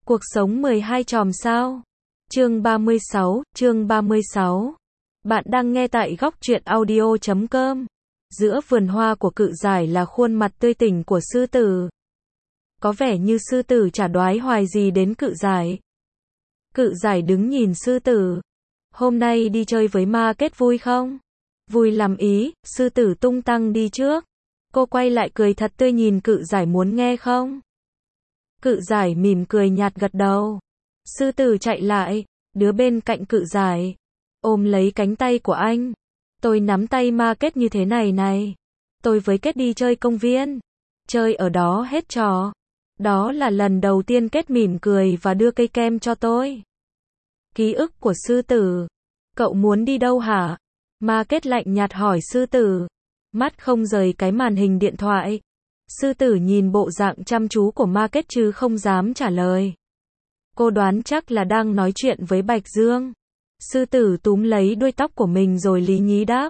Cuộc sống 12 chòm sao. Chương 36. Bạn đang nghe tại góc truyện audio.com. Giữa vườn hoa của Cự Giải là khuôn mặt tươi tỉnh của sư tử. Có vẻ như sư tử chả đoái hoài gì đến Cự Giải. Cự Giải đứng nhìn sư tử. Hôm nay đi chơi với ma kết vui không? Vui lắm ý, sư tử tung tăng đi trước. Cô quay lại cười thật tươi nhìn Cự Giải muốn nghe không? Cự Giải mỉm cười nhạt gật đầu. Sư tử chạy lại, đứa bên cạnh Cự Giải ôm lấy cánh tay của anh. Tôi nắm tay ma kết như thế này này. Tôi với Kết đi chơi công viên. Chơi ở đó hết trò. Đó là lần đầu tiên Kết mỉm cười và đưa cây kem cho tôi. Ký ức của sư tử. Cậu muốn đi đâu hả? Ma Kết lạnh nhạt hỏi sư tử. Mắt không rời cái màn hình điện thoại. Sư tử nhìn bộ dạng chăm chú của Ma Kết chứ không dám trả lời. Cô đoán chắc là đang nói chuyện với Bạch Dương. Sư tử túm lấy đuôi tóc của mình rồi lý nhí đáp.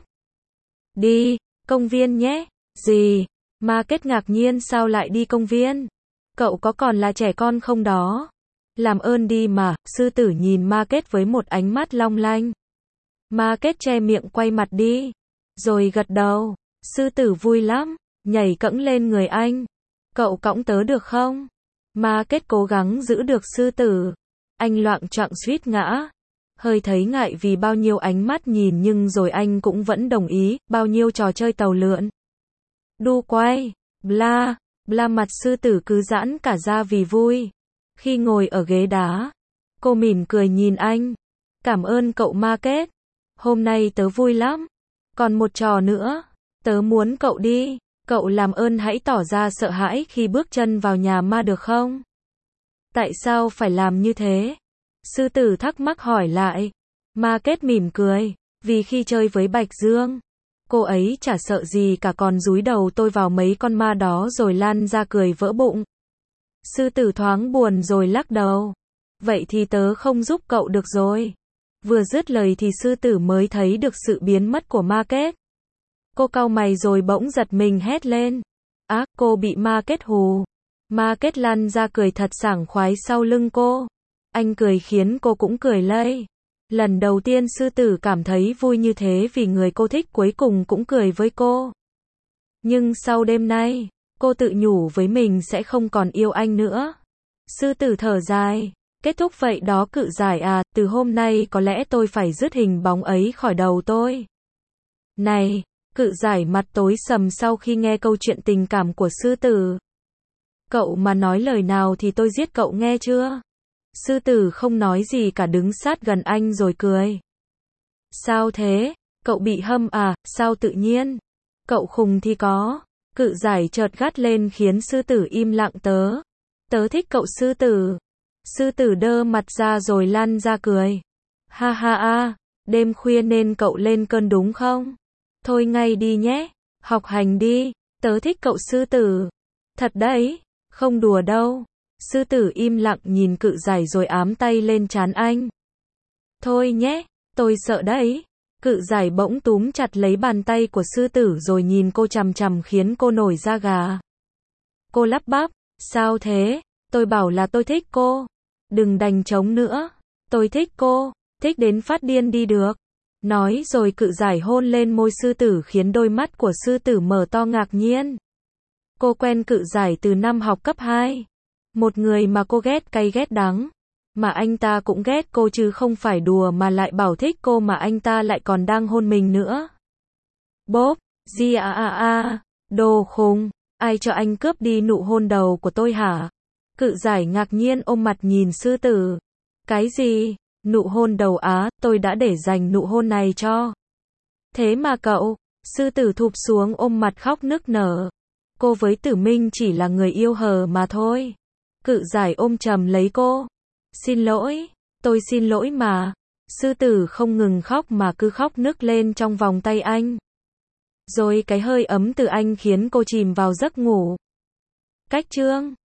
Đi, công viên nhé. Gì? Ma Kết ngạc nhiên, sao lại đi công viên? Cậu có còn là trẻ con không đó? Làm ơn đi mà. Sư tử nhìn Ma Kết với một ánh mắt long lanh. Ma Kết che miệng quay mặt đi. Rồi gật đầu. Sư tử vui lắm. Nhảy cẫng lên người anh. Cậu cõng tớ được không? Ma Kết cố gắng giữ được sư tử. Anh loạng choạng suýt ngã. Hơi thấy ngại vì bao nhiêu ánh mắt nhìn nhưng rồi anh cũng vẫn đồng ý. Bao nhiêu trò chơi tàu lượn. Đu quay. Bla. Bla mặt sư tử cứ giãn cả ra vì vui. Khi ngồi ở ghế đá. Cô mỉm cười nhìn anh. Cảm ơn cậu Ma Kết. Hôm nay tớ vui lắm. Còn một trò nữa. Tớ muốn cậu đi. Cậu làm ơn hãy tỏ ra sợ hãi khi bước chân vào nhà ma được không? Tại sao phải làm như thế? Sư tử thắc mắc hỏi lại. Ma Kết mỉm cười. Vì khi chơi với Bạch Dương, cô ấy chả sợ gì cả, còn dúi đầu tôi vào mấy con ma đó rồi lan ra cười vỡ bụng. Sư tử thoáng buồn rồi lắc đầu. Vậy thì tớ không giúp cậu được rồi. Vừa dứt lời thì sư tử mới thấy được sự biến mất của Ma Kết. Cô cau mày rồi bỗng giật mình hét lên. Á, cô bị Ma Kết hù. Ma Kết lăn ra cười thật sảng khoái sau lưng cô. Anh cười khiến cô cũng cười lây. Lần đầu tiên sư tử cảm thấy vui như thế vì người cô thích cuối cùng cũng cười với cô. Nhưng sau đêm nay, cô tự nhủ với mình sẽ không còn yêu anh nữa. Sư tử thở dài. Kết thúc vậy đó Cự Giải à, từ hôm nay có lẽ tôi phải dứt hình bóng ấy khỏi đầu tôi. Này! Cự Giải mặt tối sầm sau khi nghe câu chuyện tình cảm của sư tử. Cậu mà nói lời nào thì tôi giết cậu nghe chưa? Sư tử không nói gì cả, đứng sát gần anh rồi cười. Sao thế? Cậu bị hâm à? Sao tự nhiên? Cậu khùng thì có. Cự Giải chợt gắt lên khiến sư tử im lặng. Tớ thích cậu sư tử. Sư tử đơ mặt ra rồi lăn ra cười. Ha ha ha, đêm khuya nên cậu lên cơn đúng không? Thôi ngay đi nhé, học hành đi, tớ thích cậu sư tử. Thật đấy, không đùa đâu. Sư tử im lặng nhìn Cự Giải rồi ám tay lên trán anh. Thôi nhé, tôi sợ đấy. Cự Giải bỗng túm chặt lấy bàn tay của sư tử rồi nhìn cô chằm chằm khiến cô nổi da gà. Cô lắp bắp, sao thế? Tôi bảo là tôi thích cô. Đừng đành chống nữa. Tôi thích cô, thích đến phát điên đi được. Nói rồi Cự Giải hôn lên môi sư tử khiến đôi mắt của sư tử mở to ngạc nhiên. Cô quen Cự Giải từ năm học cấp 2. Một người mà cô ghét cay ghét đắng. Mà anh ta cũng ghét cô chứ không phải đùa, mà lại bảo thích cô mà anh ta lại còn đang hôn mình nữa. Bốp, đồ khùng, ai cho anh cướp đi nụ hôn đầu của tôi hả? Cự Giải ngạc nhiên ôm mặt nhìn sư tử. Cái gì? Nụ hôn đầu á, tôi đã để dành nụ hôn này cho. Thế mà cậu, sư tử thụp xuống ôm mặt khóc nức nở. Cô với Tử Minh chỉ là người yêu hờ mà thôi. Cự Giải ôm chầm lấy cô. Xin lỗi, tôi xin lỗi mà. Sư tử không ngừng khóc mà cứ khóc nức lên trong vòng tay anh. Rồi cái hơi ấm từ anh khiến cô chìm vào giấc ngủ. Cách chương